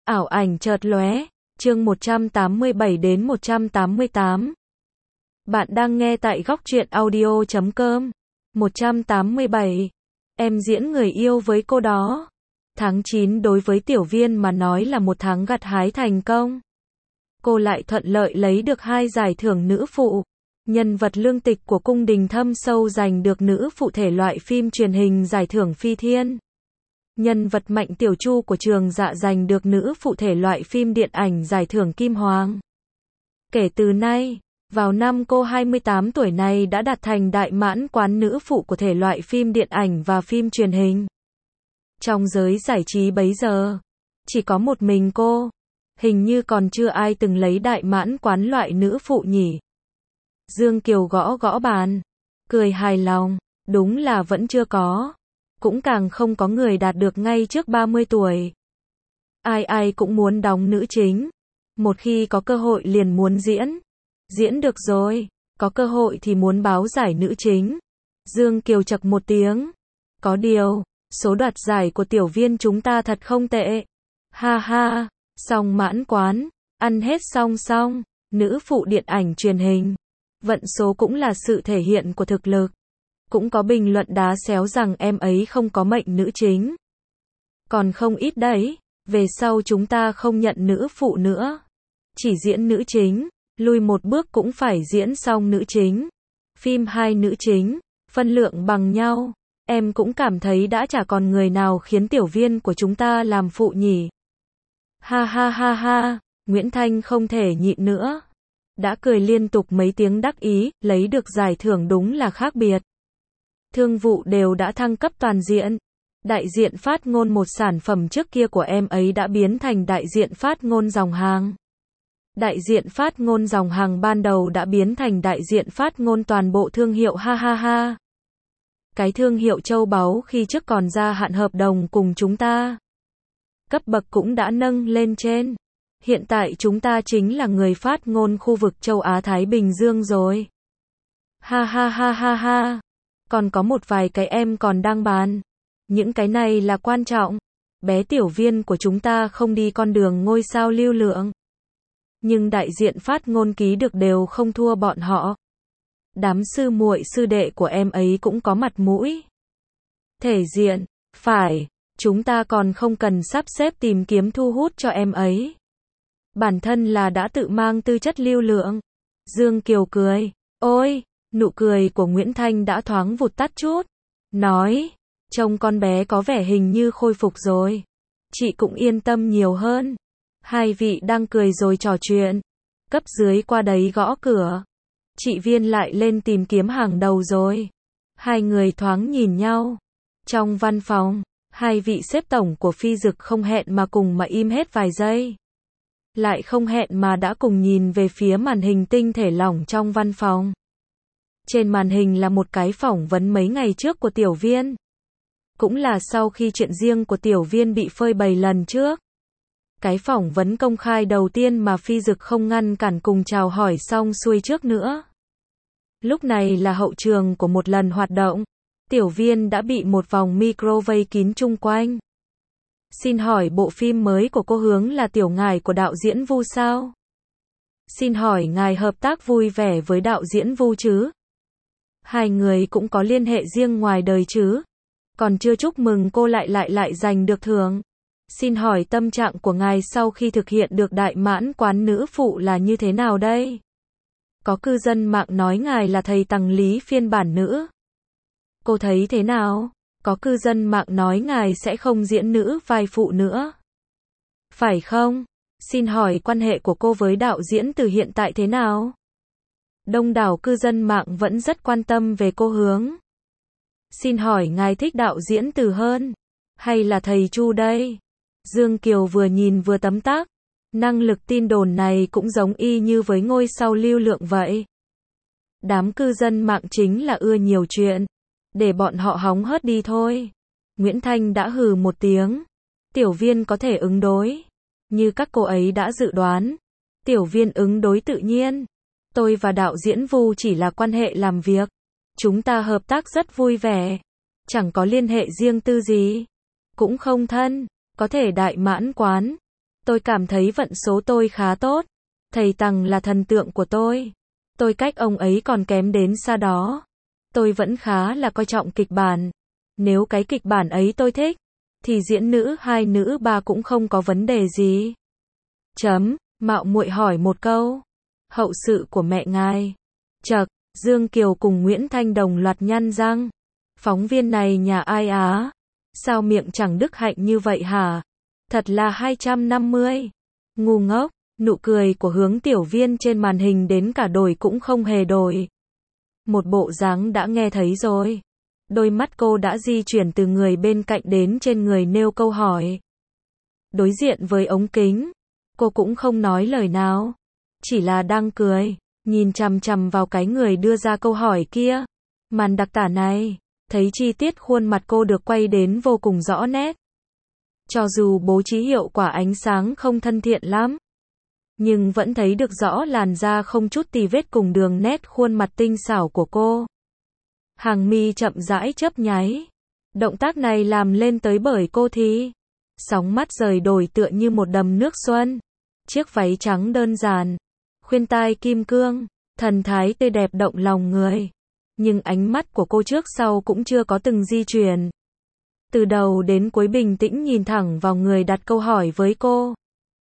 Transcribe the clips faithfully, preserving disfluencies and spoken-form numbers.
Ảo ảnh chợt lóe, chương một trăm tám mươi bảy đến một trăm tám mươi tám. Bạn đang nghe tại góc truyện audio chấm com. một trăm tám mươi bảy. Em diễn người yêu với cô đó. Tháng chín đối với Tiểu Viên mà nói là một tháng gặt hái thành công. Cô lại thuận lợi lấy được hai giải thưởng nữ phụ. Nhân vật Lương Tịch của Cung Đình Thâm Sâu giành được nữ phụ thể loại phim truyền hình giải thưởng Phi Thiên. Nhân vật Mạnh Tiểu Chu của Trường Dạ giành được nữ phụ thể loại phim điện ảnh giải thưởng Kim Hoàng. Kể từ nay, vào năm cô hai mươi tám tuổi này đã đạt thành đại mãn quán nữ phụ của thể loại phim điện ảnh và phim truyền hình. Trong giới giải trí bấy giờ, chỉ có một mình cô. Hình như còn chưa ai từng lấy đại mãn quán loại nữ phụ nhỉ. Dương Kiều gõ gõ bàn, cười hài lòng, đúng là vẫn chưa có. Cũng càng không có người đạt được ngay trước ba mươi tuổi. Ai ai cũng muốn đóng nữ chính. Một khi có cơ hội liền muốn diễn. Diễn được rồi, có cơ hội thì muốn báo giải nữ chính. Dương Kiều chậc một tiếng. Có điều, số đoạt giải của Tiểu Viên chúng ta thật không tệ. Ha ha, xong mãn quán, ăn hết xong xong, nữ phụ điện ảnh truyền hình. Vận số cũng là sự thể hiện của thực lực. Cũng có bình luận đá xéo rằng em ấy không có mệnh nữ chính. Còn không ít đấy, về sau chúng ta không nhận nữ phụ nữa. Chỉ diễn nữ chính, lùi một bước cũng phải diễn xong nữ chính. Phim hai nữ chính, phân lượng bằng nhau. Em cũng cảm thấy đã chả còn người nào khiến Tiểu Viên của chúng ta làm phụ nhỉ. Ha ha ha ha, Nguyễn Thanh không thể nhịn nữa. Đã cười liên tục mấy tiếng đắc ý, lấy được giải thưởng đúng là khác biệt. Thương vụ đều đã thăng cấp toàn diện. Đại diện phát ngôn một sản phẩm trước kia của em ấy đã biến thành đại diện phát ngôn dòng hàng. Đại diện phát ngôn dòng hàng ban đầu đã biến thành đại diện phát ngôn toàn bộ thương hiệu ha ha ha. Cái thương hiệu châu báu khi trước còn gia hạn hợp đồng cùng chúng ta. Cấp bậc cũng đã nâng lên trên. Hiện tại chúng ta chính là người phát ngôn khu vực châu Á Thái Bình Dương rồi. Ha ha ha ha ha. Còn có một vài cái em còn đang bàn. Những cái này là quan trọng. Bé Tiểu Viên của chúng ta không đi con đường ngôi sao lưu lượng. Nhưng đại diện phát ngôn ký được đều không thua bọn họ. Đám sư muội sư đệ của em ấy cũng có mặt mũi. Thể diện, phải, chúng ta còn không cần sắp xếp tìm kiếm thu hút cho em ấy. Bản thân là đã tự mang tư chất lưu lượng. Dương Kiều cười, ôi, nụ cười của Nguyễn Thanh đã thoáng vụt tắt chút. Nói, trông con bé có vẻ hình như khôi phục rồi. Chị cũng yên tâm nhiều hơn. Hai vị đang cười rồi trò chuyện. Cấp dưới qua đấy gõ cửa. Chị Viên lại lên tìm kiếm hàng đầu rồi. Hai người thoáng nhìn nhau. Trong văn phòng, hai vị sếp tổng của Phi Dực không hẹn mà cùng mà im hết vài giây. Lại không hẹn mà đã cùng nhìn về phía màn hình tinh thể lỏng trong văn phòng. Trên màn hình là một cái phỏng vấn mấy ngày trước của Tiểu Viên. Cũng là sau khi chuyện riêng của Tiểu Viên bị phơi bày lần trước. Cái phỏng vấn công khai đầu tiên mà Phi Dực không ngăn cản cùng chào hỏi xong xuôi trước nữa. Lúc này là hậu trường của một lần hoạt động. Tiểu Viên đã bị một vòng micro vây kín chung quanh. Xin hỏi bộ phim mới của cô Hướng là Tiểu Ngải của đạo diễn Vu sao? Xin hỏi ngài hợp tác vui vẻ với đạo diễn Vu chứ? Hai người cũng có liên hệ riêng ngoài đời chứ? Còn chưa chúc mừng cô lại lại lại giành được thưởng. Xin hỏi tâm trạng của ngài sau khi thực hiện được đại mãn quán nữ phụ là như thế nào đây? Có cư dân mạng nói ngài là thầy Tằng Lý phiên bản nữ. Cô thấy thế nào? Có cư dân mạng nói ngài sẽ không diễn nữ vai phụ nữa. Phải không? Xin hỏi quan hệ của cô với đạo diễn Từ hiện tại thế nào? Đông đảo cư dân mạng vẫn rất quan tâm về cô Hướng. Xin hỏi ngài thích đạo diễn Từ hơn? Hay là thầy Chu đây? Dương Kiều vừa nhìn vừa tấm tắc. Năng lực tin đồn này cũng giống y như với ngôi sao lưu lượng vậy. Đám cư dân mạng chính là ưa nhiều chuyện. Để bọn họ hóng hớt đi thôi. Nguyễn Thanh đã hừ một tiếng. Tiểu Viên có thể ứng đối. Như các cô ấy đã dự đoán. Tiểu Viên ứng đối tự nhiên. Tôi và đạo diễn Vu chỉ là quan hệ làm việc. Chúng ta hợp tác rất vui vẻ. Chẳng có liên hệ riêng tư gì. Cũng không thân. Có thể đại mãn quán. Tôi cảm thấy vận số tôi khá tốt. Thầy Tằng là thần tượng của tôi. Tôi cách ông ấy còn kém đến xa đó. Tôi vẫn khá là coi trọng kịch bản. Nếu cái kịch bản ấy tôi thích, thì diễn nữ hai nữ ba cũng không có vấn đề gì. Chấm, mạo muội hỏi một câu. Hậu sự của mẹ ngài. Chậc, Dương Kiều cùng Nguyễn Thanh đồng loạt nhăn răng. Phóng viên này nhà ai á? Sao miệng chẳng đức hạnh như vậy hả? Thật là hai trăm năm mươi. Ngu ngốc, nụ cười của Hướng Tiểu Viên trên màn hình đến cả đổi cũng không hề đổi. Một bộ dáng đã nghe thấy rồi. Đôi mắt cô đã di chuyển từ người bên cạnh đến trên người nêu câu hỏi. Đối diện với ống kính, cô cũng không nói lời nào. Chỉ là đang cười, nhìn chằm chằm vào cái người đưa ra câu hỏi kia. Màn đặc tả này, thấy chi tiết khuôn mặt cô được quay đến vô cùng rõ nét. Cho dù bố trí hiệu quả ánh sáng không thân thiện lắm, nhưng vẫn thấy được rõ làn da không chút tì vết cùng đường nét khuôn mặt tinh xảo của cô. Hàng mi chậm rãi chớp nháy. Động tác này làm lên tới bởi cô thì sóng mắt rời đổi tựa như một đầm nước xuân. Chiếc váy trắng đơn giản, khuyên tai kim cương, thần thái tươi đẹp động lòng người. Nhưng ánh mắt của cô trước sau cũng chưa có từng di chuyển. Từ đầu đến cuối bình tĩnh nhìn thẳng vào người đặt câu hỏi với cô.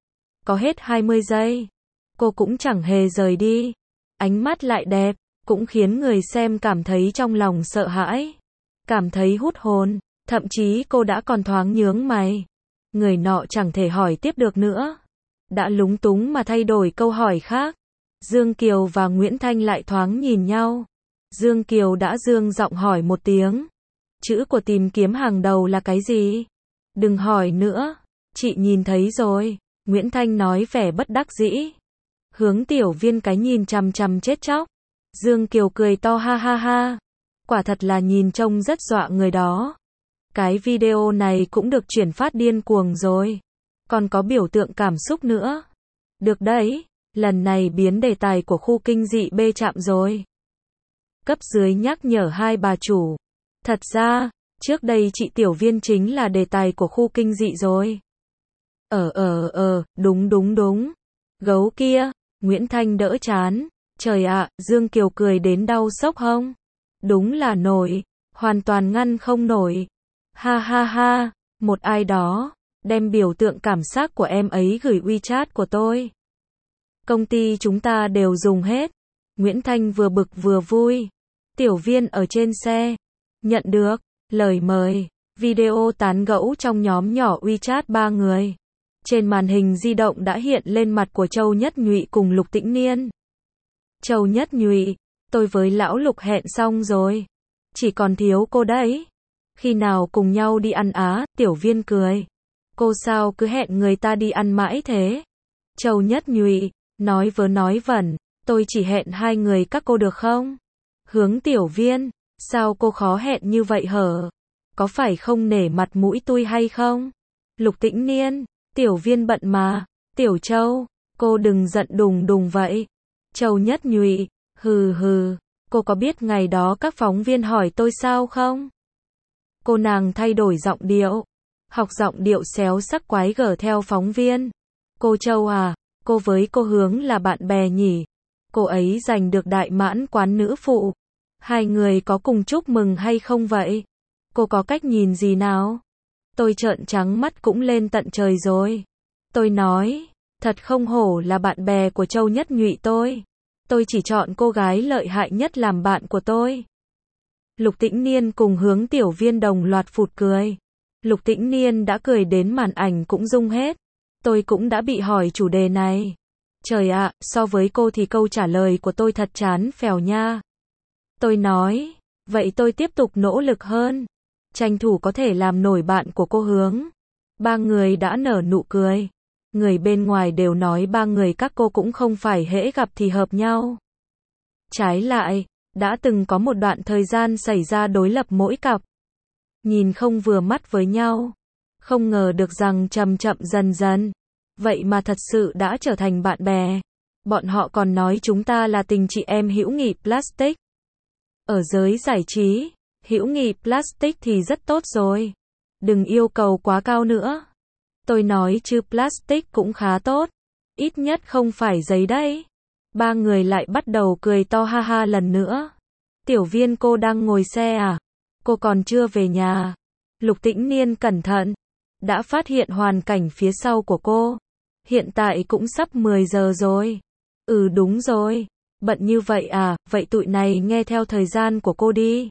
Có hết hai mươi giây, cô cũng chẳng hề rời đi. Ánh mắt lại đẹp, cũng khiến người xem cảm thấy trong lòng sợ hãi, cảm thấy hút hồn, thậm chí cô đã còn thoáng nhướng mày. Người nọ chẳng thể hỏi tiếp được nữa, đã lúng túng mà thay đổi câu hỏi khác. Dương Kiều và Nguyễn Thanh lại thoáng nhìn nhau. Dương Kiều đã dương giọng hỏi một tiếng. Chữ của tìm kiếm hàng đầu là cái gì? Đừng hỏi nữa, chị nhìn thấy rồi. Nguyễn Thanh nói vẻ bất đắc dĩ. Hướng Tiểu Viên cái nhìn chằm chằm chết chóc. Dương Kiều cười to ha ha ha. Quả thật là nhìn trông rất dọa người đó. Cái video này cũng được chuyển phát điên cuồng rồi. Còn có biểu tượng cảm xúc nữa. Được đấy, lần này biến đề tài của khu kinh dị bê chạm rồi. Cấp dưới nhắc nhở hai bà chủ. Thật ra, trước đây chị Tiểu Viên chính là đề tài của khu kinh dị rồi. Ờ ờ ờ, đúng đúng đúng. Gấu kia, Nguyễn Thanh đỡ chán. Trời ạ, Dương Kiều cười đến đau sốc hông. Đúng là nổi, hoàn toàn ngăn không nổi. Ha ha ha, một ai đó, đem biểu tượng cảm giác của em ấy gửi WeChat của tôi. Công ty chúng ta đều dùng hết. Nguyễn Thanh vừa bực vừa vui. Tiểu Viên ở trên xe, nhận được lời mời, video tán gẫu trong nhóm nhỏ WeChat ba người. Trên màn hình di động đã hiện lên mặt của Châu Nhất Nhụy cùng Lục Tĩnh Niên. Châu Nhất Nhụy, tôi với lão Lục hẹn xong rồi. Chỉ còn thiếu cô đấy. Khi nào cùng nhau đi ăn á? Tiểu Viên cười. Cô sao cứ hẹn người ta đi ăn mãi thế? Châu Nhất Nhụy, nói vớ nói vẩn, tôi chỉ hẹn hai người các cô được không? Hướng Tiểu Viên, sao cô khó hẹn như vậy hở? Có phải không nể mặt mũi tôi hay không? Lục Tĩnh Niên, Tiểu Viên bận mà. Tiểu Châu, cô đừng giận đùng đùng vậy. Châu Nhất Nhụy, hừ hừ, cô có biết ngày đó các phóng viên hỏi tôi sao không? Cô nàng thay đổi giọng điệu, học giọng điệu xéo sắc quái gở theo phóng viên. Cô Châu à, cô với cô Hướng là bạn bè nhỉ? Cô ấy giành được đại mãn quán nữ phụ. Hai người có cùng chúc mừng hay không vậy? Cô có cách nhìn gì nào? Tôi trợn trắng mắt cũng lên tận trời rồi. Tôi nói, thật không hổ là bạn bè của Châu Nhất Nhụy tôi. Tôi chỉ chọn cô gái lợi hại nhất làm bạn của tôi. Lục Tĩnh Niên cùng Hướng Tiểu Viên đồng loạt phụt cười. Lục Tĩnh Niên đã cười đến màn ảnh cũng rung hết. Tôi cũng đã bị hỏi chủ đề này. Trời ạ, so với cô thì câu trả lời của tôi thật chán phèo nha. Tôi nói, vậy tôi tiếp tục nỗ lực hơn. Tranh thủ có thể làm nổi bạn của cô Hướng. Ba người đã nở nụ cười. Người bên ngoài đều nói ba người các cô cũng không phải hễ gặp thì hợp nhau. Trái lại, đã từng có một đoạn thời gian xảy ra đối lập mỗi cặp. Nhìn không vừa mắt với nhau. Không ngờ được rằng chậm chậm dần dần. Vậy mà thật sự đã trở thành bạn bè. Bọn họ còn nói chúng ta là tình chị em hữu nghị plastic. Ở giới giải trí, hữu nghị plastic thì rất tốt rồi. Đừng yêu cầu quá cao nữa. Tôi nói chứ plastic cũng khá tốt. Ít nhất không phải giấy đấy. Ba người lại bắt đầu cười to ha ha lần nữa. Tiểu Viên, cô đang ngồi xe à? Cô còn chưa về nhà. Lục Tĩnh Niên cẩn thận. Đã phát hiện hoàn cảnh phía sau của cô. Hiện tại cũng sắp mười giờ rồi. Ừ đúng rồi. Bận như vậy à, vậy tụi này nghe theo thời gian của cô đi.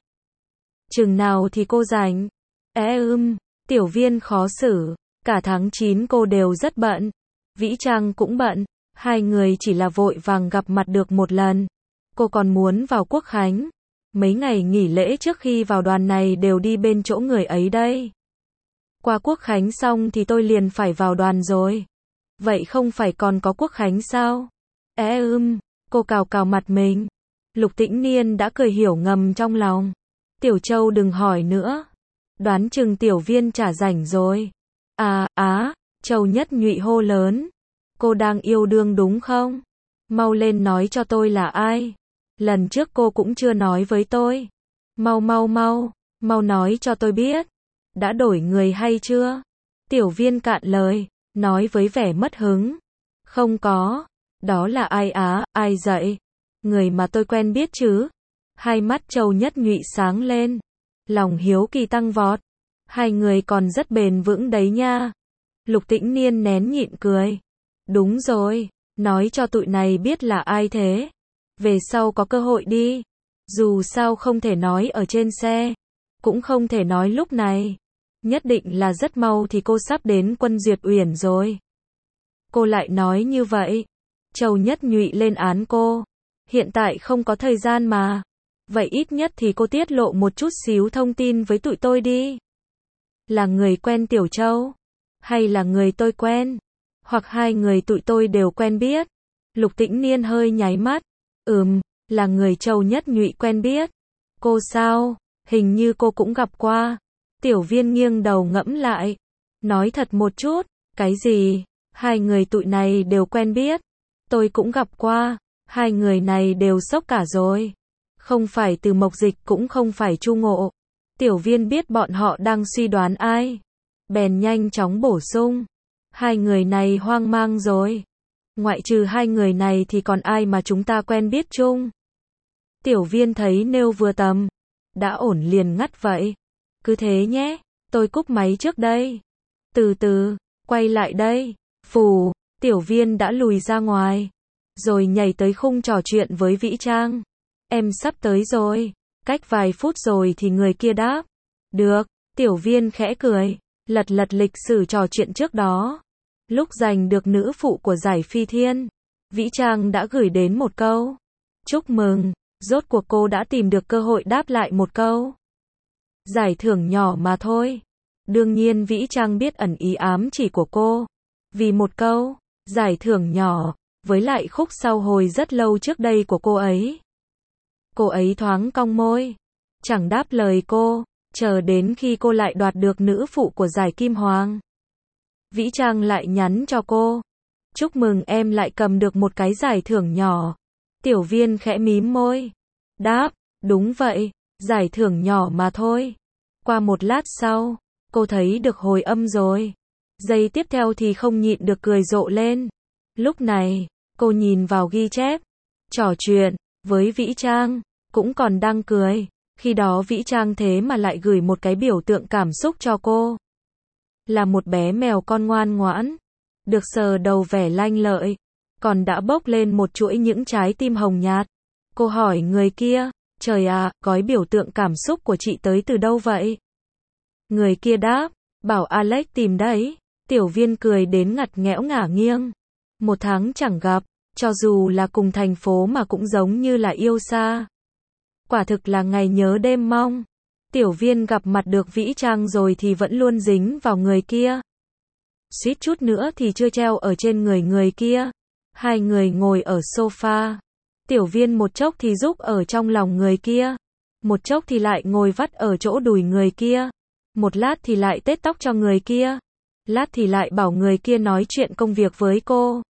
Chừng nào thì cô rảnh? É ưm, Tiểu Viên khó xử. Cả tháng chín cô đều rất bận. Vĩ Trang cũng bận. Hai người chỉ là vội vàng gặp mặt được một lần. Cô còn muốn vào Quốc Khánh. Mấy ngày nghỉ lễ trước khi vào đoàn này đều đi bên chỗ người ấy đây. Qua Quốc Khánh xong thì tôi liền phải vào đoàn rồi. Vậy không phải còn có Quốc Khánh sao? É ưm, cô cào cào mặt mình. Lục Tĩnh Niên đã cười hiểu ngầm trong lòng. Tiểu Châu đừng hỏi nữa. Đoán chừng Tiểu Viên chả rảnh rồi. À, á, Châu Nhất Nhụy hô lớn. Cô đang yêu đương đúng không? Mau lên nói cho tôi là ai. Lần trước cô cũng chưa nói với tôi. Mau mau mau, mau nói cho tôi biết. Đã đổi người hay chưa? Tiểu Viên cạn lời, nói với vẻ mất hứng. Không có. Đó là ai á, ai vậy? Người mà tôi quen biết chứ? Hai mắt Châu Nhất Nhụy sáng lên. Lòng hiếu kỳ tăng vọt. Hai người còn rất bền vững đấy nha. Lục Tĩnh Niên nén nhịn cười. Đúng rồi, nói cho tụi này biết là ai thế. Về sau có cơ hội đi. Dù sao không thể nói ở trên xe. Cũng không thể nói lúc này. Nhất định là rất mau thì cô sắp đến Quân Duyệt Uyển rồi. Cô lại nói như vậy. Châu Nhất Nhụy lên án cô. Hiện tại không có thời gian mà. Vậy ít nhất thì cô tiết lộ một chút xíu thông tin với tụi tôi đi. Là người quen Tiểu Châu? Hay là người tôi quen? Hoặc hai người tụi tôi đều quen biết? Lục Tĩnh Niên hơi nháy mắt. Ừm, là người Châu Nhất Nhụy quen biết. Cô sao? Hình như cô cũng gặp qua. Tiểu Viên nghiêng đầu ngẫm lại. Nói thật một chút. Cái gì? Hai người tụi này đều quen biết. Tôi cũng gặp qua. Hai người này đều sốc cả rồi. Không phải Từ Mộc Dịch cũng không phải Chu Ngộ. Tiểu Viên biết bọn họ đang suy đoán ai. Bèn nhanh chóng bổ sung. Hai người này hoang mang rồi. Ngoại trừ hai người này thì còn ai mà chúng ta quen biết chung? Tiểu Viên thấy nêu vừa tầm. Đã ổn liền ngắt vậy. Cứ thế nhé. Tôi cúp máy trước đây. Từ từ, quay lại đây. Phù, Tiểu Viên đã lùi ra ngoài. Rồi nhảy tới khung trò chuyện với Vĩ Trang. Em sắp tới rồi. Cách vài phút rồi thì người kia đáp. Được, Tiểu Viên khẽ cười. Lật lật lịch sử trò chuyện trước đó. Lúc giành được nữ phụ của giải Phi Thiên, Vĩ Trang đã gửi đến một câu. Chúc mừng, rốt cuộc cô đã tìm được cơ hội đáp lại một câu. Giải thưởng nhỏ mà thôi. Đương nhiên Vĩ Trang biết ẩn ý ám chỉ của cô. Vì một câu, giải thưởng nhỏ, với lại khúc sau hồi rất lâu trước đây của cô ấy. Cô ấy thoáng cong môi. Chẳng đáp lời cô, chờ đến khi cô lại đoạt được nữ phụ của giải Kim Hoàng. Vĩ Trang lại nhắn cho cô. Chúc mừng em lại cầm được một cái giải thưởng nhỏ. Tiểu Viên khẽ mím môi. Đáp, đúng vậy, giải thưởng nhỏ mà thôi. Qua một lát sau, cô thấy được hồi âm rồi. Giây tiếp theo thì không nhịn được cười rộ lên. Lúc này, cô nhìn vào ghi chép. Trò chuyện với Vĩ Trang, cũng còn đang cười. Khi đó Vĩ Trang thế mà lại gửi một cái biểu tượng cảm xúc cho cô. Là một bé mèo con ngoan ngoãn. Được sờ đầu vẻ lanh lợi. Còn đã bốc lên một chuỗi những trái tim hồng nhạt. Cô hỏi người kia. Trời ạ, gói biểu tượng cảm xúc của chị tới từ đâu vậy? Người kia đáp. Bảo Alex tìm đấy. Tiểu Viên cười đến ngặt nghẽo ngả nghiêng. Một tháng chẳng gặp. Cho dù là cùng thành phố mà cũng giống như là yêu xa. Quả thực là ngày nhớ đêm mong. Tiểu Viên gặp mặt được Vĩ Trang rồi thì vẫn luôn dính vào người kia. Suýt chút nữa thì chưa treo ở trên người người kia. Hai người ngồi ở sofa. Tiểu Viên một chốc thì giúp ở trong lòng người kia. Một chốc thì lại ngồi vắt ở chỗ đùi người kia. Một lát thì lại tết tóc cho người kia. Lát thì lại bảo người kia nói chuyện công việc với cô.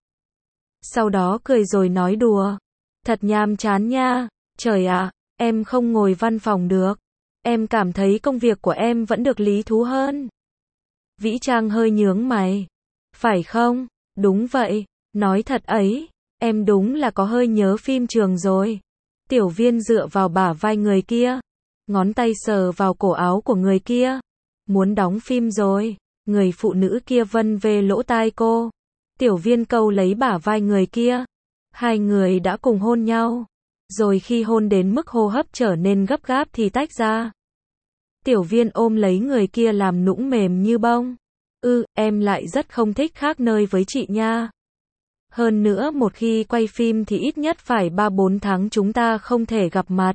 Sau đó cười rồi nói đùa. Thật nhàm chán nha. Trời ạ, em không ngồi văn phòng được. Em cảm thấy công việc của em vẫn được lý thú hơn. Vĩ Trang hơi nhướng mày. Phải không? Đúng vậy. Nói thật ấy, em đúng là có hơi nhớ phim trường rồi. Tiểu Viên dựa vào bả vai người kia, ngón tay sờ vào cổ áo của người kia. Muốn đóng phim rồi. Người phụ nữ kia vân về lỗ tai cô. Tiểu Viên câu lấy bả vai người kia. Hai người đã cùng hôn nhau. Rồi khi hôn đến mức hô hấp trở nên gấp gáp thì tách ra. Tiểu Viên ôm lấy người kia làm nũng mềm như bông. Ừ, em lại rất không thích khác nơi với chị nha. Hơn nữa một khi quay phim thì ít nhất phải ba bốn tháng chúng ta không thể gặp mặt.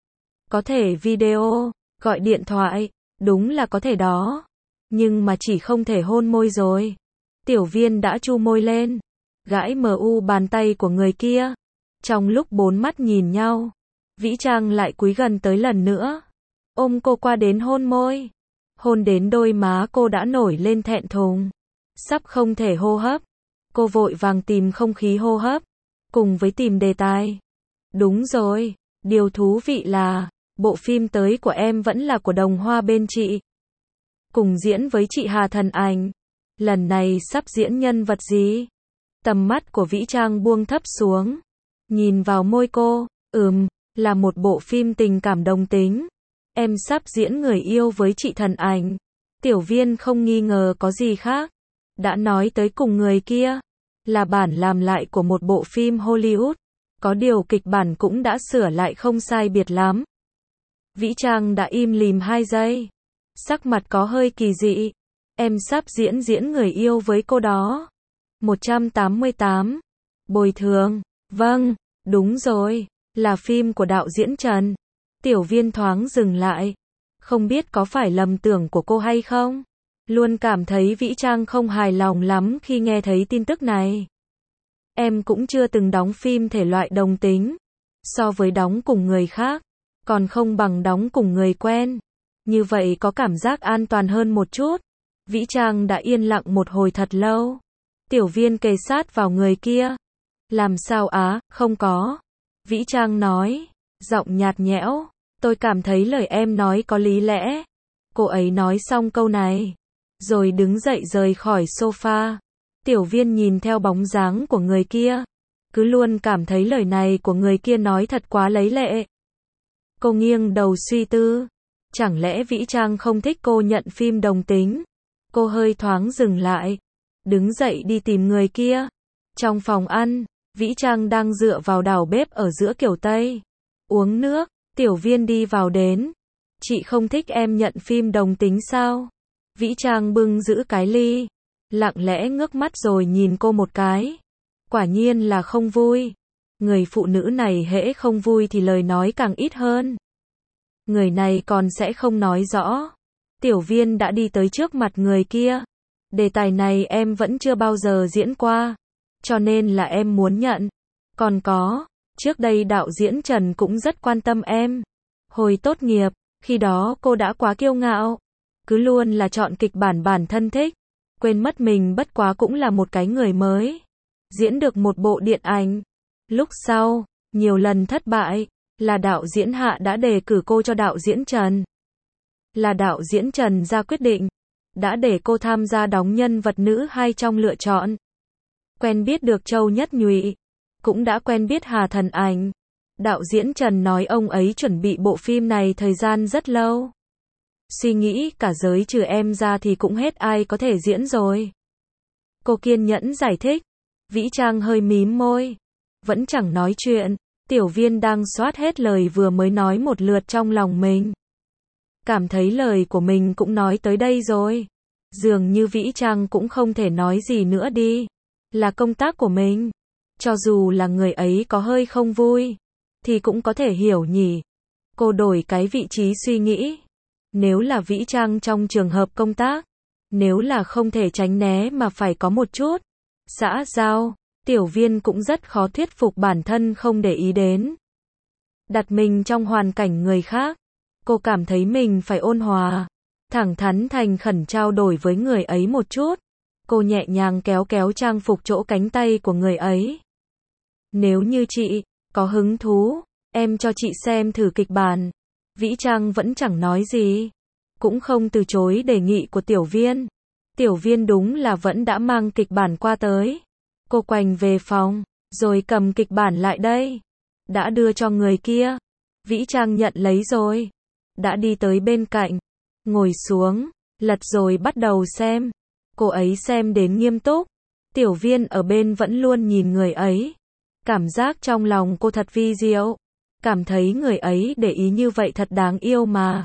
Có thể video, gọi điện thoại, đúng là có thể đó. Nhưng mà chỉ không thể hôn môi rồi. Tiểu Viên đã chu môi lên, gãi mờ u bàn tay của người kia. Trong lúc bốn mắt nhìn nhau, Vĩ Trang lại cúi gần tới lần nữa, ôm cô qua đến hôn môi. Hôn đến đôi má cô đã nổi lên thẹn thùng, sắp không thể hô hấp. Cô vội vàng tìm không khí hô hấp, cùng với tìm đề tài. Đúng rồi, điều thú vị là, bộ phim tới của em vẫn là của Đồng Hoa bên chị. Cùng diễn với chị Hà Thần Ảnh. Lần này sắp diễn nhân vật gì? Tầm mắt của Vĩ Trang buông thấp xuống, nhìn vào môi cô. Ừm, là một bộ phim tình cảm đồng tính. Em sắp diễn người yêu với chị Thần Ảnh. Tiểu Viên không nghi ngờ có gì khác. Đã nói tới cùng người kia, là bản làm lại của một bộ phim Hollywood. Có điều kịch bản cũng đã sửa lại không sai biệt lắm. Vĩ Trang đã im lìm hai giây. Sắc mặt có hơi kỳ dị. Em sắp diễn diễn người yêu với cô đó. một trăm tám mươi tám. Bồi thường. Vâng, đúng rồi, là phim của đạo diễn Trần. Tiểu Viên thoáng dừng lại. Không biết có phải lầm tưởng của cô hay không? Luôn cảm thấy Vĩ Trang không hài lòng lắm khi nghe thấy tin tức này. Em cũng chưa từng đóng phim thể loại đồng tính. So với đóng cùng người khác, còn không bằng đóng cùng người quen. Như vậy có cảm giác an toàn hơn một chút. Vĩ Trang đã yên lặng một hồi thật lâu. Tiểu Viên kề sát vào người kia. Làm sao á, không có. Vĩ Trang nói, giọng nhạt nhẽo. Tôi cảm thấy lời em nói có lý lẽ. Cô ấy nói xong câu này, rồi đứng dậy rời khỏi sofa. Tiểu Viên nhìn theo bóng dáng của người kia, cứ luôn cảm thấy lời này của người kia nói thật quá lấy lệ. Cô nghiêng đầu suy tư. Chẳng lẽ Vĩ Trang không thích cô nhận phim đồng tính? Cô hơi thoáng dừng lại, đứng dậy đi tìm người kia. Trong phòng ăn, Vĩ Trang đang dựa vào đảo bếp ở giữa kiểu Tây, uống nước. Tiểu Viên đi vào đến. Chị không thích em nhận phim đồng tính sao? Vĩ Trang bưng giữ cái ly, lặng lẽ ngước mắt rồi nhìn cô một cái. Quả nhiên là không vui. Người phụ nữ này hễ không vui thì lời nói càng ít hơn. Người này còn sẽ không nói rõ. Tiểu Viên đã đi tới trước mặt người kia. Đề tài này em vẫn chưa bao giờ diễn qua, cho nên là em muốn nhận. Còn có, trước đây đạo diễn Trần cũng rất quan tâm em. Hồi tốt nghiệp, khi đó cô đã quá kiêu ngạo, cứ luôn là chọn kịch bản bản thân thích, quên mất mình bất quá cũng là một cái người mới, diễn được một bộ điện ảnh. Lúc sau, nhiều lần thất bại, là đạo diễn Hạ đã đề cử cô cho đạo diễn Trần. Là đạo diễn Trần ra quyết định, đã để cô tham gia đóng nhân vật nữ hai trong lựa chọn. Quen biết được Châu Nhất Nhụy, cũng đã quen biết Hà Thần Ảnh. Đạo diễn Trần nói ông ấy chuẩn bị bộ phim này thời gian rất lâu. Suy nghĩ cả giới trừ em ra thì cũng hết ai có thể diễn rồi. Cô kiên nhẫn giải thích. Vĩ Trang hơi mím môi, vẫn chẳng nói chuyện. Tiểu Viên đang soát hết lời vừa mới nói một lượt trong lòng mình. Cảm thấy lời của mình cũng nói tới đây rồi. Dường như Vĩ Trang cũng không thể nói gì nữa đi. Là công tác của mình. Cho dù là người ấy có hơi không vui, thì cũng có thể hiểu nhỉ. Cô đổi cái vị trí suy nghĩ. Nếu là Vĩ Trang trong trường hợp công tác, nếu là không thể tránh né mà phải có một chút xã giao, Tiểu Viên cũng rất khó thuyết phục bản thân không để ý đến. Đặt mình trong hoàn cảnh người khác, cô cảm thấy mình phải ôn hòa, thẳng thắn thành khẩn trao đổi với người ấy một chút. Cô nhẹ nhàng kéo kéo trang phục chỗ cánh tay của người ấy. Nếu như chị có hứng thú, em cho chị xem thử kịch bản. Vĩ Trang vẫn chẳng nói gì, cũng không từ chối đề nghị của Tiểu Viên. Tiểu Viên đúng là vẫn đã mang kịch bản qua tới. Cô quành về phòng, rồi cầm kịch bản lại đây. Đã đưa cho người kia. Vĩ Trang nhận lấy rồi. Đã đi tới bên cạnh. Ngồi xuống, lật rồi bắt đầu xem. Cô ấy xem đến nghiêm túc. Tiểu Viên ở bên vẫn luôn nhìn người ấy. Cảm giác trong lòng cô thật vi diệu. Cảm thấy người ấy để ý như vậy thật đáng yêu mà.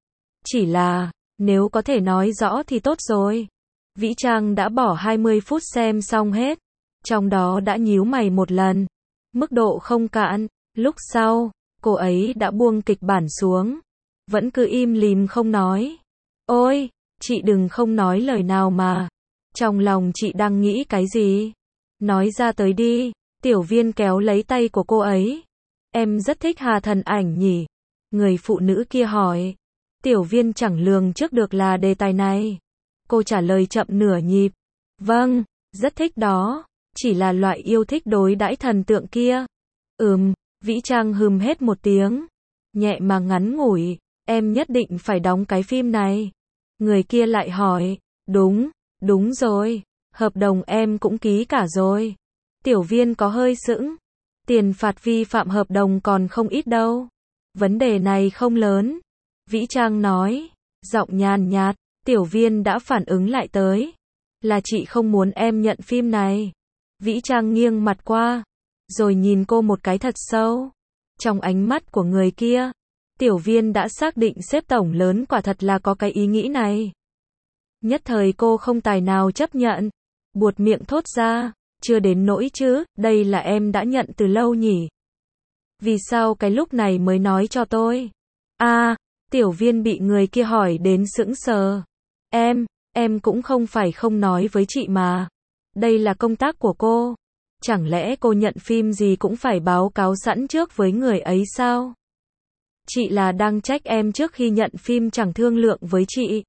Chỉ là, nếu có thể nói rõ thì tốt rồi. Vĩ Trang đã bỏ hai mươi phút xem xong hết. Trong đó đã nhíu mày một lần. Mức độ không cạn. Lúc sau, cô ấy đã buông kịch bản xuống. Vẫn cứ im lìm không nói. Ôi, chị đừng không nói lời nào mà. Trong lòng chị đang nghĩ cái gì? Nói ra tới đi. Tiểu Viên kéo lấy tay của cô ấy. Em rất thích Hà Thần Ảnh nhỉ? Người phụ nữ kia hỏi. Tiểu Viên chẳng lường trước được là đề tài này. Cô trả lời chậm nửa nhịp. Vâng, rất thích đó. Chỉ là loại yêu thích đối đãi thần tượng kia. Ừm, Vĩ Trang hừm hết một tiếng. Nhẹ mà ngắn ngủi. Em nhất định phải đóng cái phim này. Người kia lại hỏi. Đúng, đúng rồi. Hợp đồng em cũng ký cả rồi. Tiểu Viên có hơi sững. Tiền phạt vi phạm hợp đồng còn không ít đâu. Vấn đề này không lớn. Vĩ Trang nói. Giọng nhàn nhạt. Tiểu Viên đã phản ứng lại tới. Là chị không muốn em nhận phim này. Vĩ Trang nghiêng mặt qua. Rồi nhìn cô một cái thật sâu. Trong ánh mắt của người kia. Tiểu Viên đã xác định sếp tổng lớn quả thật là có cái ý nghĩ này. Nhất thời cô không tài nào chấp nhận. Buột miệng thốt ra. Chưa đến nỗi chứ, đây là em đã nhận từ lâu nhỉ. Vì sao cái lúc này mới nói cho tôi? À, Tiểu Viên bị người kia hỏi đến sững sờ. Em, em cũng không phải không nói với chị mà. Đây là công tác của cô. Chẳng lẽ cô nhận phim gì cũng phải báo cáo sẵn trước với người ấy sao? Chị là đang trách em trước khi nhận phim chẳng thương lượng với chị?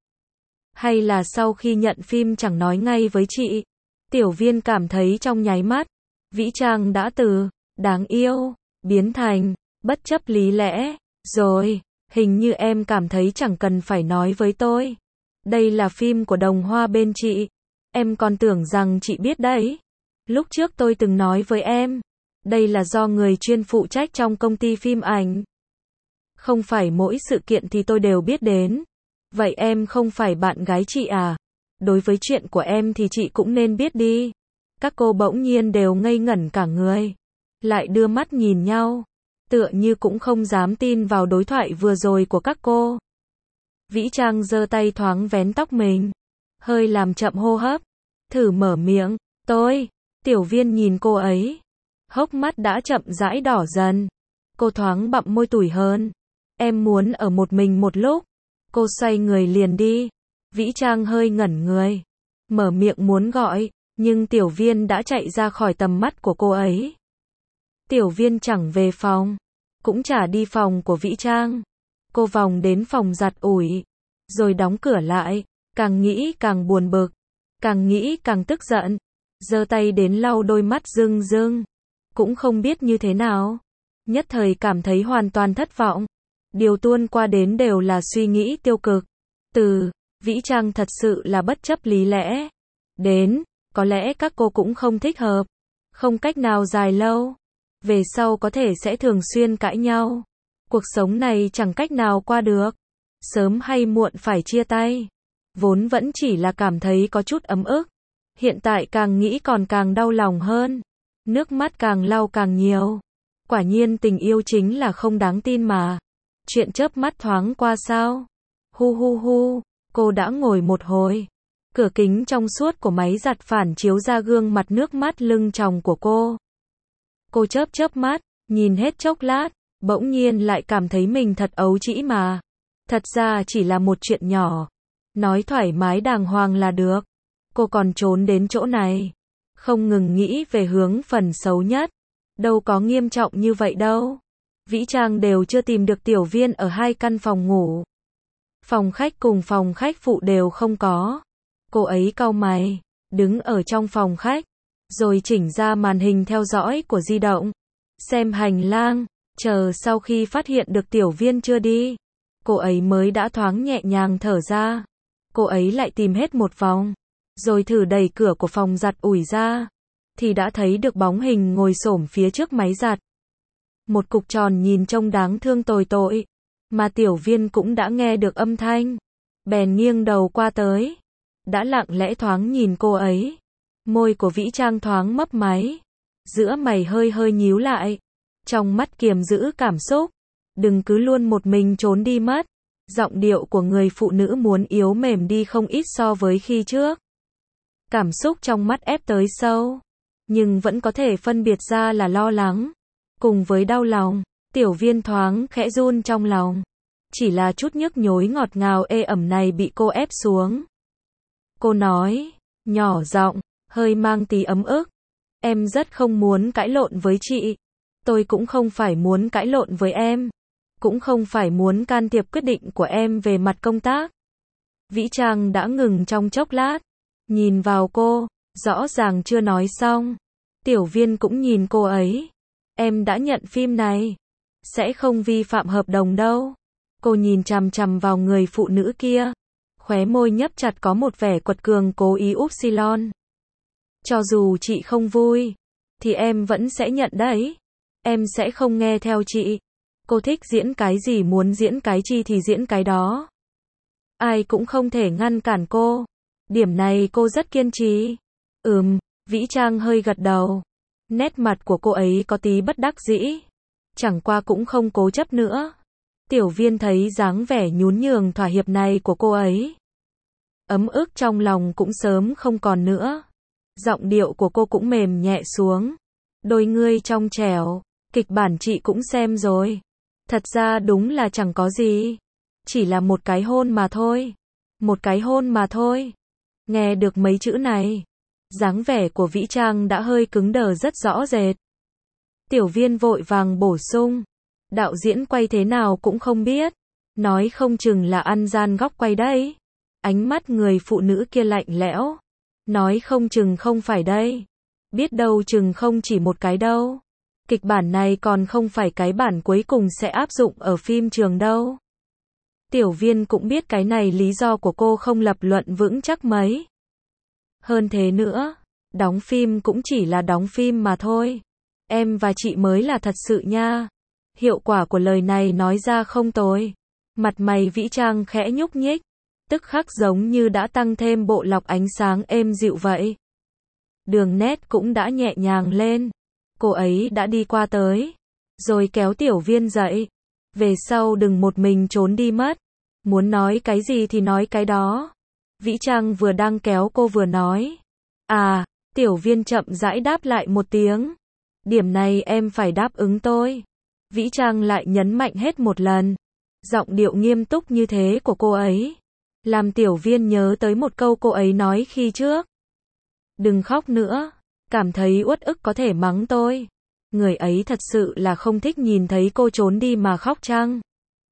Hay là sau khi nhận phim chẳng nói ngay với chị? Tiểu Viên cảm thấy trong nháy mắt, Vĩ Trang đã từ đáng yêu, biến thành bất chấp lý lẽ. Rồi, hình như em cảm thấy chẳng cần phải nói với tôi. Đây là phim của Đồng Hoa bên chị. Em còn tưởng rằng chị biết đấy. Lúc trước tôi từng nói với em. Đây là do người chuyên phụ trách trong công ty phim ảnh. Không phải mỗi sự kiện thì tôi đều biết đến. Vậy em không phải bạn gái chị à? Đối với chuyện của em thì chị cũng nên biết đi. Các cô bỗng nhiên đều ngây ngẩn cả người. Lại đưa mắt nhìn nhau. Tựa như cũng không dám tin vào đối thoại vừa rồi của các cô. Vĩ Trang giơ tay thoáng vén tóc mình. Hơi làm chậm hô hấp. Thử mở miệng. Tôi. Tiểu Viên nhìn cô ấy. Hốc mắt đã chậm rãi đỏ dần. Cô thoáng bặm môi tủi hơn. Em muốn ở một mình một lúc. Cô xoay người liền đi. Vĩ Trang hơi ngẩn người. Mở miệng muốn gọi. Nhưng Tiểu Viên đã chạy ra khỏi tầm mắt của cô ấy. Tiểu Viên chẳng về phòng. Cũng chả đi phòng của Vĩ Trang. Cô vòng đến phòng giặt ủi. Rồi đóng cửa lại. Càng nghĩ càng buồn bực. Càng nghĩ càng tức giận. Giơ tay đến lau đôi mắt rưng rưng. Cũng không biết như thế nào. Nhất thời cảm thấy hoàn toàn thất vọng. Điều tuôn qua đến đều là suy nghĩ tiêu cực. Từ Vĩ Trang thật sự là bất chấp lý lẽ. Đến, có lẽ các cô cũng không thích hợp. Không cách nào dài lâu. Về sau có thể sẽ thường xuyên cãi nhau. Cuộc sống này chẳng cách nào qua được. Sớm hay muộn phải chia tay. Vốn vẫn chỉ là cảm thấy có chút ấm ức. Hiện tại càng nghĩ còn càng đau lòng hơn. Nước mắt càng lau càng nhiều. Quả nhiên tình yêu chính là không đáng tin mà. Chuyện chớp mắt thoáng qua sao. Hu hu hu. Cô đã ngồi một hồi. Cửa kính trong suốt của máy giặt phản chiếu ra gương mặt nước mắt lưng tròng của cô. Cô chớp chớp mắt, nhìn hết chốc lát, bỗng nhiên lại cảm thấy mình thật ấu trĩ mà. Thật ra chỉ là một chuyện nhỏ. Nói thoải mái đàng hoàng là được. Cô còn trốn đến chỗ này. Không ngừng nghĩ về hướng phần xấu nhất. Đâu có nghiêm trọng như vậy đâu. Vĩ Trang đều chưa tìm được Tiểu Viên ở hai căn phòng ngủ. Phòng khách cùng phòng khách phụ đều không có. Cô ấy cau mày, đứng ở trong phòng khách, rồi chỉnh ra màn hình theo dõi của di động. Xem hành lang, chờ sau khi phát hiện được Tiểu Viên chưa đi. Cô ấy mới đã thoáng nhẹ nhàng thở ra. Cô ấy lại tìm hết một vòng. rồi thử đẩy cửa của phòng giặt ủi ra, thì đã thấy được bóng hình ngồi xổm phía trước máy giặt. Một cục tròn nhìn trông đáng thương tồi tội, mà Tiểu Viên cũng đã nghe được âm thanh, bèn nghiêng đầu qua tới, đã lặng lẽ thoáng nhìn cô ấy. Môi của Vĩ Trang thoáng mấp máy, giữa mày hơi hơi nhíu lại, trong mắt kiềm giữ cảm xúc. Đừng cứ luôn một mình trốn đi mất. Giọng điệu của người phụ nữ muốn yếu mềm đi không ít so với khi trước. Cảm xúc trong mắt ép tới sâu, nhưng vẫn có thể phân biệt ra là lo lắng, cùng với đau lòng. Tiểu Viên thoáng khẽ run trong lòng. Chỉ là chút nhức nhối ngọt ngào ê ẩm này bị cô ép xuống. Cô nói, nhỏ giọng, hơi mang tí ấm ức. Em rất không muốn cãi lộn với chị. Tôi cũng không phải muốn cãi lộn với em. Cũng không phải muốn can thiệp quyết định của em về mặt công tác. Vĩ Trang đã ngừng trong chốc lát, nhìn vào cô, rõ ràng chưa nói xong. Tiểu Viên cũng nhìn cô ấy. Em đã nhận phim này, sẽ không vi phạm hợp đồng đâu. Cô nhìn chằm chằm vào người phụ nữ kia, khóe môi nhấp chặt có một vẻ quật cường cố ý upsilon. Cho dù chị không vui, thì em vẫn sẽ nhận đấy. Em sẽ không nghe theo chị. Cô thích diễn cái gì muốn diễn cái chi thì diễn cái đó. Ai cũng không thể ngăn cản cô. Điểm này cô rất kiên trì. Ừm, Vĩ Trang hơi gật đầu. Nét mặt của cô ấy có tí bất đắc dĩ. Chẳng qua cũng không cố chấp nữa. Tiểu Viên thấy dáng vẻ nhún nhường thỏa hiệp này của cô ấy. Ấm ức trong lòng cũng sớm không còn nữa. Giọng điệu của cô cũng mềm nhẹ xuống. Đôi ngươi trong trẻo, kịch bản chị cũng xem rồi. Thật ra đúng là chẳng có gì. Chỉ là một cái hôn mà thôi. Một cái hôn mà thôi. Nghe được mấy chữ này, dáng vẻ của Vĩ Trang đã hơi cứng đờ rất rõ rệt. Tiểu Viên vội vàng bổ sung. Đạo diễn quay thế nào cũng không biết. Nói không chừng là ăn gian góc quay đấy. Ánh mắt người phụ nữ kia lạnh lẽo. Nói không chừng không phải đây. Biết đâu chừng không chỉ một cái đâu. Kịch bản này còn không phải cái bản cuối cùng sẽ áp dụng ở phim trường đâu. Tiểu Viên cũng biết cái này lý do của cô không lập luận vững chắc mấy. Hơn thế nữa, đóng phim cũng chỉ là đóng phim mà thôi. Em và chị mới là thật sự nha. Hiệu quả của lời này nói ra không tồi. Mặt mày Vĩ Trang khẽ nhúc nhích, tức khắc giống như đã tăng thêm bộ lọc ánh sáng êm dịu vậy. Đường nét cũng đã nhẹ nhàng lên. Cô ấy đã đi qua tới, rồi kéo Tiểu Viên dậy. Về sau đừng một mình trốn đi mất. Muốn nói cái gì thì nói cái đó. Vĩ Trang vừa đang kéo cô vừa nói. À, Tiểu Viên chậm rãi đáp lại một tiếng. Điểm này em phải đáp ứng tôi. Vĩ Trang lại nhấn mạnh hết một lần. Giọng điệu nghiêm túc như thế của cô ấy, làm Tiểu Viên nhớ tới một câu cô ấy nói khi trước. Đừng khóc nữa. Cảm thấy uất ức có thể mắng tôi. Người ấy thật sự là không thích nhìn thấy cô trốn đi mà khóc chăng?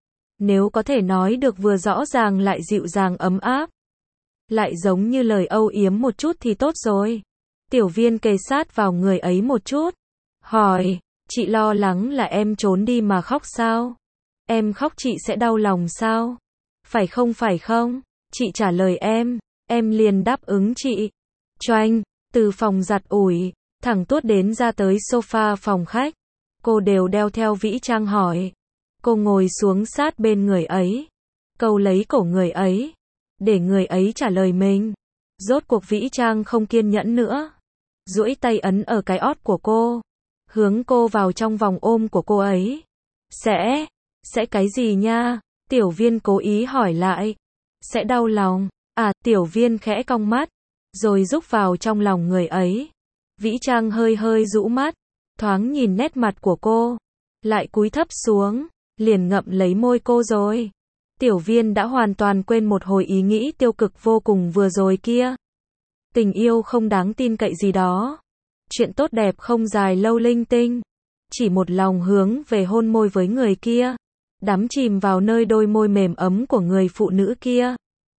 Nếu có thể nói được vừa rõ ràng lại dịu dàng ấm áp, lại giống như lời âu yếm một chút thì tốt rồi. Tiểu Viên kề sát vào người ấy một chút, hỏi, chị lo lắng là em trốn đi mà khóc sao? Em khóc chị sẽ đau lòng sao? Phải không phải không? Chị trả lời em, em liền đáp ứng chị. Choanh, từ phòng giặt ủi, thẳng tuốt đến ra tới sofa phòng khách. Cô đều đeo theo Vĩ Trang hỏi. Cô ngồi xuống sát bên người ấy, câu lấy cổ người ấy, để người ấy trả lời mình. Rốt cuộc Vĩ Trang không kiên nhẫn nữa, duỗi tay ấn ở cái ót của cô, hướng cô vào trong vòng ôm của cô ấy. Sẽ, sẽ cái gì nha? Tiểu Viên cố ý hỏi lại. Sẽ đau lòng. À, Tiểu Viên khẽ cong mắt, rồi rúc vào trong lòng người ấy. Vĩ Trang hơi hơi rũ mắt, thoáng nhìn nét mặt của cô, lại cúi thấp xuống, liền ngậm lấy môi cô rồi. Tiểu Viên đã hoàn toàn quên một hồi ý nghĩ tiêu cực vô cùng vừa rồi kia. Tình yêu không đáng tin cậy gì đó. Chuyện tốt đẹp không dài lâu linh tinh. Chỉ một lòng hướng về hôn môi với người kia, đắm chìm vào nơi đôi môi mềm ấm của người phụ nữ kia.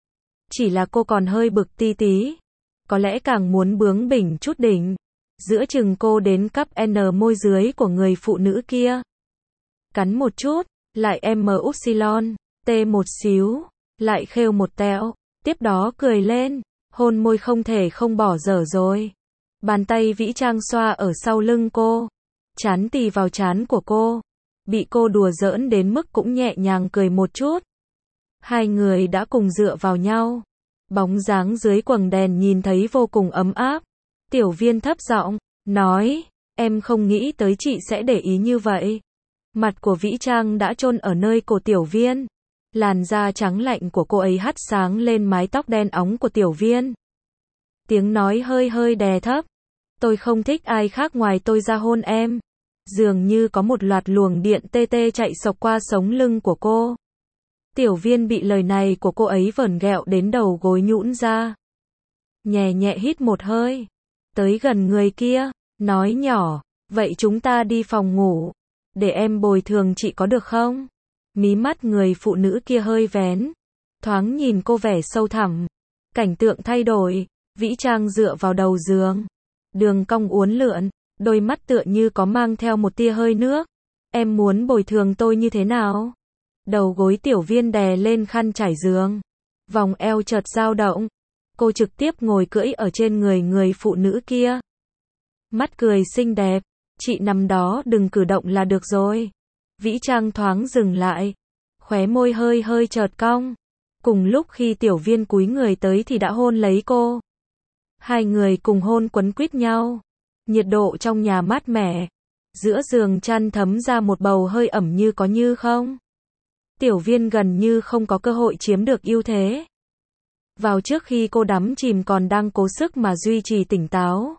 Chỉ là cô còn hơi bực ti tí. Có lẽ càng muốn bướng bỉnh chút đỉnh. Giữa chừng cô đến cắp N môi dưới của người phụ nữ kia. Cắn một chút, lại M upsilon, T một xíu, lại khêu một tẹo, tiếp đó cười lên, Hôn môi không thể không bỏ dở rồi. Bàn tay Vĩ Trang xoa ở sau lưng cô. Trán tì vào trán của cô. Bị cô đùa giỡn đến mức cũng nhẹ nhàng cười một chút. Hai người đã cùng dựa vào nhau. Bóng dáng dưới quầng đèn nhìn thấy vô cùng ấm áp. Tiểu Viên thấp giọng nói, em không nghĩ tới chị sẽ để ý như vậy. Mặt của Vĩ Trang đã chôn ở nơi cổ Tiểu Viên. Làn da trắng lạnh của cô ấy hắt sáng lên mái tóc đen óng của Tiểu Viên. Tiếng nói hơi hơi đè thấp. Tôi không thích ai khác ngoài tôi ra hôn em. Dường như có một loạt luồng điện tê tê chạy xộc qua sống lưng của cô. Tiểu Viên bị lời này của cô ấy vởn ghẹo đến đầu gối nhũn ra. Nhẹ nhẹ hít một hơi. Tới gần người kia, nói nhỏ, vậy chúng ta đi phòng ngủ. Để em bồi thường chị có được không? Mí mắt người phụ nữ kia hơi vén. Thoáng nhìn cô vẻ sâu thẳm. Cảnh tượng thay đổi. Vĩ Trang dựa vào đầu giường. Đường cong uốn lượn. Đôi mắt tựa như có mang theo một tia hơi nước. Em muốn bồi thường tôi như thế nào? Đầu gối Tiểu Viên đè lên khăn trải giường. Vòng eo chợt dao động. Cô trực tiếp ngồi cưỡi ở trên người người phụ nữ kia. Mắt cười xinh đẹp. Chị nằm đó đừng cử động là được rồi. Vĩ Trang thoáng dừng lại. Khóe môi hơi hơi chợt cong. Cùng lúc khi Tiểu Viên cúi người tới thì đã hôn lấy cô. Hai người cùng hôn quấn quýt nhau. Nhiệt độ trong nhà mát mẻ. Giữa giường chăn thấm ra một bầu hơi ẩm như có như không. Tiểu Viên gần như không có cơ hội chiếm được ưu thế. Vào trước khi cô đắm chìm còn đang cố sức mà duy trì tỉnh táo.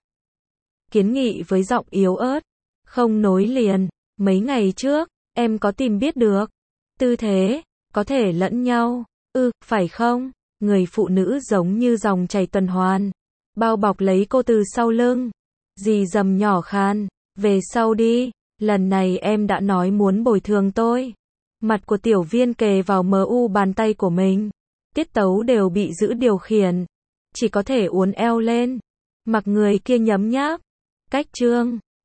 Kiến nghị với giọng yếu ớt. Không nối liền. Mấy ngày trước, em có tìm biết được. Tư thế, có thể lẫn nhau. Ừ, phải không? Người phụ nữ giống như dòng chảy tuần hoàn. Bao bọc lấy cô từ sau lưng. Dì dầm nhỏ khan. Về sau đi. Lần này em đã nói muốn bồi thường tôi. Mặt của Tiểu Viên kề vào mờ u bàn tay của mình. Tiết tấu đều bị giữ điều khiển. Chỉ có thể uốn eo lên. Mặc người kia nhấm nháp. Cách chương